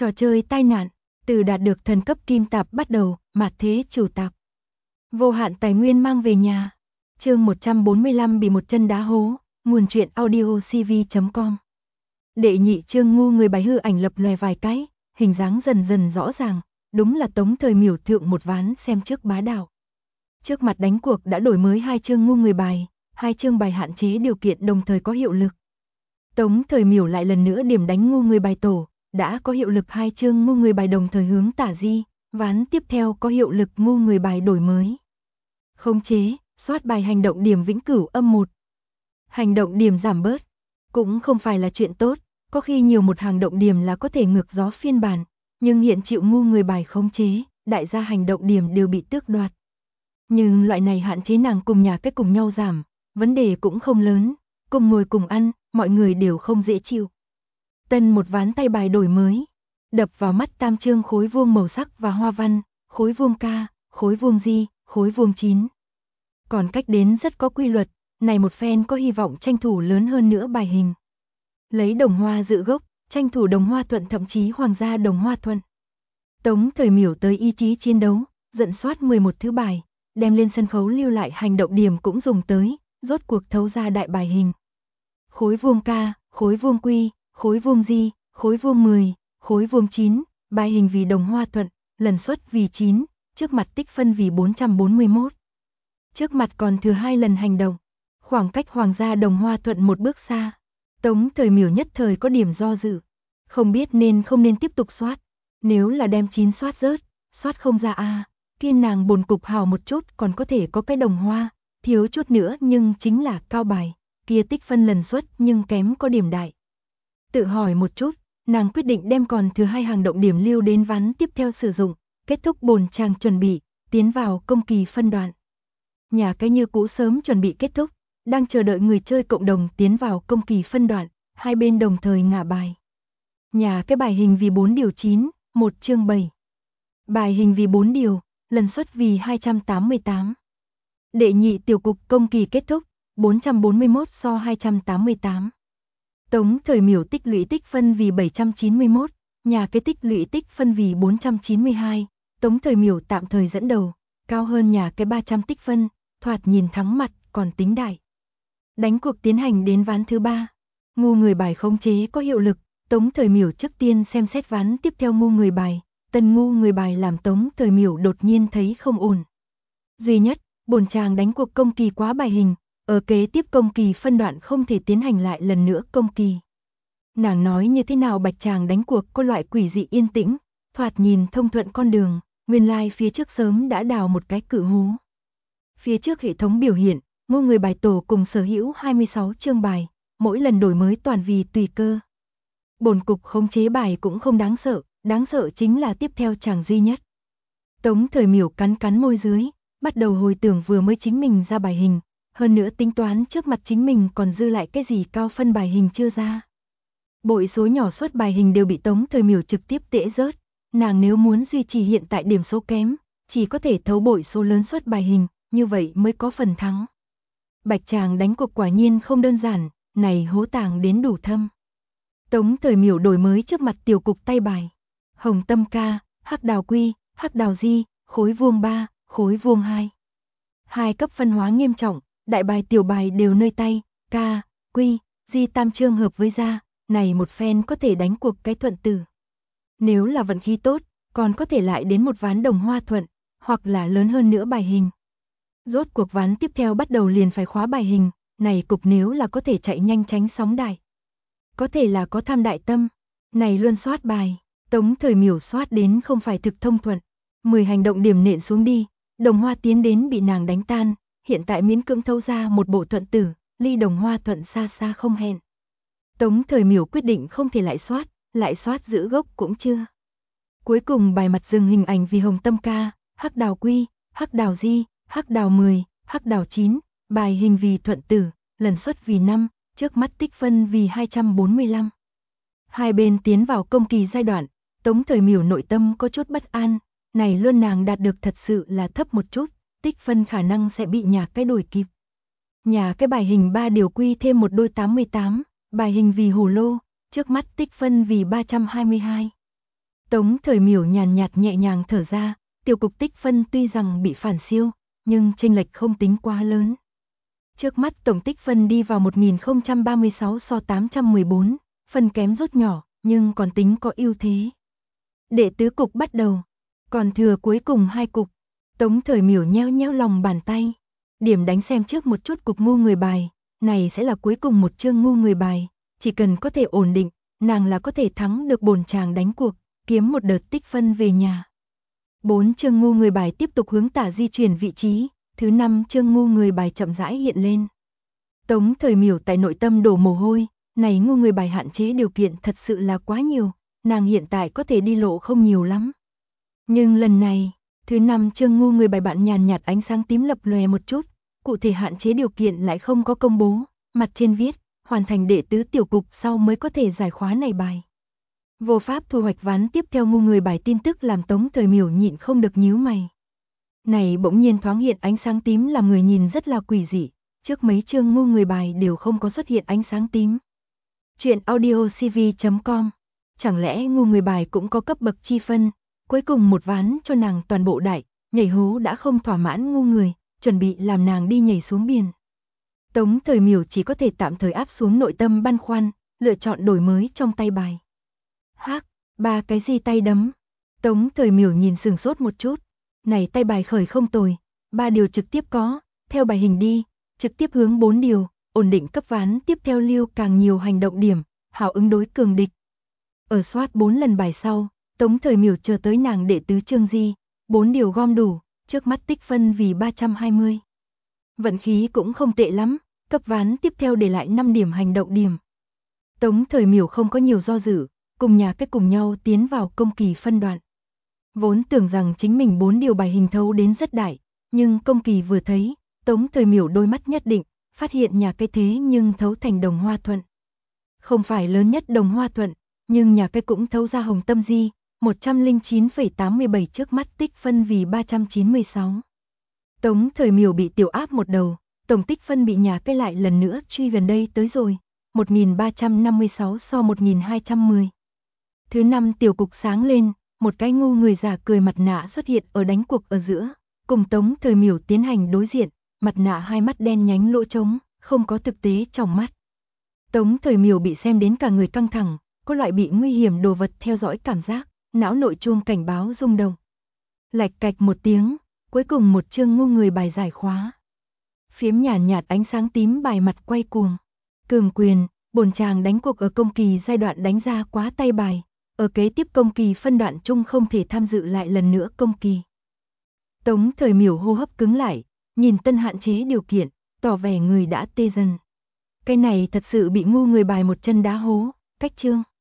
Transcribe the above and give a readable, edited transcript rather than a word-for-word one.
Trò chơi tai nạn, từ đạt được thần cấp kim tạp bắt đầu, mạt thế chủ tạp. Vô hạn tài nguyên mang về nhà. Chương 145 bị một chân đá hố, nguồn truyện audio cv.com. Đệ nhị chương ngu người bài hư ảnh lập lòe vài cái, hình dáng dần dần rõ ràng, đúng là Tống Thời Miểu thượng một ván xem trước bá đạo. Trước mặt đánh cuộc đã đổi mới 2 chương ngu người bài, 2 chương bài hạn chế điều kiện đồng thời có hiệu lực. Tống Thời Miểu lại lần nữa điểm đánh ngu người bài tổ, đã có hiệu lực 2 chương ngu người bài đồng thời hướng tả di, ván tiếp theo có hiệu lực ngu người bài đổi mới. Khống chế, soát bài hành động điểm vĩnh cửu -1. Hành động điểm giảm bớt, cũng không phải là chuyện tốt, có khi nhiều một hành động điểm là có thể ngược gió phiên bản, nhưng hiện chịu ngu người bài khống chế, đại gia hành động điểm đều bị tước đoạt. Nhưng loại này hạn chế nàng cùng nhà cái cùng nhau giảm, vấn đề cũng không lớn, cùng ngồi cùng ăn, mọi người đều không dễ chịu. Tân một ván tay bài đổi mới, đập vào mắt tam chương khối vuông màu sắc và hoa văn, khối vuông K, khối vuông Di, khối vuông 9. Còn cách đến rất có quy luật, này một phen có hy vọng tranh thủ lớn hơn nữa bài hình. Lấy đồng hoa dự gốc, tranh thủ đồng hoa thuận thậm chí hoàng gia đồng hoa thuận. Tống Thời Miểu tới ý chí chiến đấu, dẫn soát 11 thứ bài, đem lên sân khấu lưu lại hành động điểm cũng dùng tới, rốt cuộc thấu ra đại bài hình. Khối vuông K, khối vuông Quy, khối vuông Di, khối vuông 10, khối vuông 9, bài hình vì đồng hoa thuận, lần suất vì 9, trước mặt tích phân vì 441. Trước mặt còn thừa 2 lần hành động, khoảng cách hoàng gia đồng hoa thuận một bước xa. Tống Thời Miểu nhất thời có điểm do dự, không biết nên không nên tiếp tục soát, nếu là đem 9 soát rớt, soát không ra kia nàng bồn cục hào một chút còn có thể có cái đồng hoa, thiếu chút nữa nhưng chính là cao bài, kia tích phân lần suất nhưng kém có điểm đại. Tự hỏi một chút, nàng quyết định đem còn thừa 2 hành động điểm lưu đến ván tiếp theo sử dụng, kết thúc bồn chàng chuẩn bị, tiến vào công kỳ phân đoạn. Nhà cái như cũ sớm chuẩn bị kết thúc, đang chờ đợi người chơi cộng đồng tiến vào công kỳ phân đoạn, hai bên đồng thời ngả bài. Nhà cái bài hình vì 4 điều 9, 1 chương 7. Bài hình vì 4 điều, lần suất vì 288. Đệ nhị tiểu cục công kỳ kết thúc, 441 so 288. Tống Thời Miểu tích lũy tích phân vì 791, nhà cái tích lũy tích phân vì 492, Tống Thời Miểu tạm thời dẫn đầu, cao hơn nhà cái 300 tích phân, thoạt nhìn thắng mặt còn tính đại. Đánh cuộc tiến hành đến ván thứ 3, ngu người bài khống chế có hiệu lực, Tống Thời Miểu trước tiên xem xét ván tiếp theo ngu người bài, tân ngu người bài làm Tống Thời Miểu đột nhiên thấy không ổn. Duy nhất, bổn chàng đánh cuộc công kỳ quá bài hình, ở kế tiếp công kỳ phân đoạn không thể tiến hành lại lần nữa công kỳ. Nàng nói như thế nào bạch chàng đánh cuộc có loại quỷ dị yên tĩnh, thoạt nhìn thông thuận con đường, nguyên lai phía trước sớm đã đào một cái cự hố. Phía trước hệ thống biểu hiện, ngu người bài tổ cùng sở hữu 26 chương bài, mỗi lần đổi mới toàn vì tùy cơ. Bổn cục khống chế bài cũng không đáng sợ chính là tiếp theo chàng duy nhất. Tống Thời Miểu cắn cắn môi dưới, bắt đầu hồi tưởng vừa mới chính mình ra bài hình, hơn nữa tính toán trước mặt chính mình còn dư lại cái gì cao phân bài hình chưa ra. Bội số nhỏ suất bài hình đều bị Tống Thời Miểu trực tiếp tễ rớt, nàng nếu muốn duy trì hiện tại điểm số kém, chỉ có thể thấu bội số lớn suất bài hình, như vậy mới có phần thắng. Bạch chàng đánh cuộc quả nhiên không đơn giản, này hố tàng đến đủ thâm. Tống Thời Miểu đổi mới trước mặt tiểu cục tay bài. Hồng tâm K, hắc đào Quy, hắc đào Di, khối vuông 3, khối vuông 2. Hai cấp phân hóa nghiêm trọng, đại bài tiểu bài đều nơi tay, K, Quy, Di tam chương hợp với ra, này một phen có thể đánh cuộc cái thuận tử. Nếu là vận khí tốt, còn có thể lại đến một ván đồng hoa thuận, hoặc là lớn hơn nữa bài hình. Rốt cuộc ván tiếp theo bắt đầu liền phải khóa bài hình, này cục nếu là có thể chạy nhanh tránh sóng đại. Có thể là có tham đại tâm, này luôn soát bài, Tống Thời Miểu soát đến không phải thực thông thuận. 10 hành động điểm nện xuống đi, đồng hoa tiến đến bị nàng đánh tan, hiện tại miễn cưỡng thâu ra một bộ thuận tử, ly đồng hoa thuận xa xa không hẹn. Tống Thời Miểu quyết định không thể lại soát giữ gốc cũng chưa. Cuối cùng bài mặt dừng hình ảnh vì hồng tâm K, hắc đào Quy, hắc đào Di, hắc đào 10, hắc đào 9, bài hình vì thuận tử, lần suất vì 5, trước mắt tích phân vì 245. Hai bên tiến vào công kỳ giai đoạn, Tống Thời Miểu nội tâm có chút bất an, này luôn nàng đạt được thật sự là thấp một chút, tích phân khả năng sẽ bị nhà cái đuổi kịp. Nhà cái bài hình 3 điều Quy thêm một đôi 88, bài hình vì hồ lô, trước mắt tích phân vì 322. Tống Thời Miểu nhàn nhạt nhẹ nhàng thở ra, tiểu cục tích phân tuy rằng bị phản siêu, nhưng chênh lệch không tính quá lớn. Trước mắt tổng tích phân đi vào 1036 so 814, phần kém rút nhỏ, nhưng còn tính có ưu thế. Đệ tứ cục bắt đầu, còn thừa cuối cùng 2 cục. Tống Thời Miểu nheo nheo lòng bàn tay. Điểm đánh xem trước một chút cục ngu người bài, này sẽ là cuối cùng một chương ngu người bài, chỉ cần có thể ổn định, nàng là có thể thắng được bổn chàng đánh cuộc, kiếm một đợt tích phân về nhà. 4 chương ngu người bài tiếp tục hướng tả di chuyển vị trí, thứ 5 chương ngu người bài chậm rãi hiện lên. Tống Thời Miểu tại nội tâm đổ mồ hôi, này ngu người bài hạn chế điều kiện thật sự là quá nhiều, nàng hiện tại có thể đi lộ không nhiều lắm. Nhưng lần này, thứ 5 chương ngu người bài bạn nhàn nhạt ánh sáng tím lập lòe một chút, cụ thể hạn chế điều kiện lại không có công bố, mặt trên viết, hoàn thành đệ tứ tiểu cục sau mới có thể giải khóa này bài. Vô pháp thu hoạch ván tiếp theo ngu người bài tin tức làm Tống Thời Miểu nhịn không được nhíu mày. Này bỗng nhiên thoáng hiện ánh sáng tím làm người nhìn rất là quỷ dị, trước mấy chương ngu người bài đều không có xuất hiện ánh sáng tím. Chuyện audiocv.com. Chẳng lẽ ngu người bài cũng có cấp bậc chi phân, cuối cùng một ván cho nàng toàn bộ đại, nhảy hố đã không thỏa mãn ngu người, chuẩn bị làm nàng đi nhảy xuống biển. Tống Thời Miểu chỉ có thể tạm thời áp xuống nội tâm băn khoăn, lựa chọn đổi mới trong tay bài. Hắc, 3 cái gì tay đấm. Tống Thời Miểu nhìn sừng sốt một chút, này tay bài khởi không tồi, 3 điều trực tiếp có, theo bài hình đi, trực tiếp hướng 4 điều, ổn định cấp ván tiếp theo lưu càng nhiều hành động điểm, hảo ứng đối cường địch. Ở soát 4 lần bài sau, Tống Thời Miểu chờ tới nàng đệ tứ chương di, 4 điều gom đủ, trước mắt tích phân vì 320. Vận khí cũng không tệ lắm, cấp ván tiếp theo để lại 5 điểm hành động điểm. Tống Thời Miểu không có nhiều do dự, cùng nhà cách cùng nhau tiến vào công kỳ phân đoạn. Vốn tưởng rằng chính mình 4 điều bài hình thấu đến rất đại, nhưng công kỳ vừa thấy, Tống Thời Miểu đôi mắt nhất định, phát hiện nhà cái thế nhưng thấu thành đồng hoa thuận. Không phải lớn nhất đồng hoa thuận, nhưng nhà cái cũng thấu ra hồng tâm di, 109,87 trước mắt tích phân vì 396. Tống Thời Miểu bị tiểu áp một đầu, tổng tích phân bị nhà cái lại lần nữa truy gần đây tới rồi, 1356 so 1210. Thứ 5 tiểu cục sáng lên, một cái ngu người già cười mặt nạ xuất hiện ở đánh cuộc ở giữa, cùng Tống Thời Miểu tiến hành đối diện, mặt nạ hai mắt đen nhánh lỗ trống, không có thực tế trong mắt. Tống Thời Miểu bị xem đến cả người căng thẳng, có loại bị nguy hiểm đồ vật theo dõi cảm giác, não nội chuông cảnh báo rung động. Lạch cạch một tiếng, cuối cùng một chương ngu người bài giải khóa. Phiếm nhàn nhạt ánh sáng tím bài mặt quay cuồng. Cường quyền, bổn chàng đánh cuộc ở công kỳ giai đoạn đánh ra quá tay bài, ở kế tiếp công kỳ phân đoạn chung không thể tham dự lại lần nữa công kỳ. Tống Thời Miểu hô hấp cứng lại, nhìn tân hạn chế điều kiện, tỏ vẻ người đã tê dần. Cái này thật sự bị ngu người bài một chân đá hố, cách chương.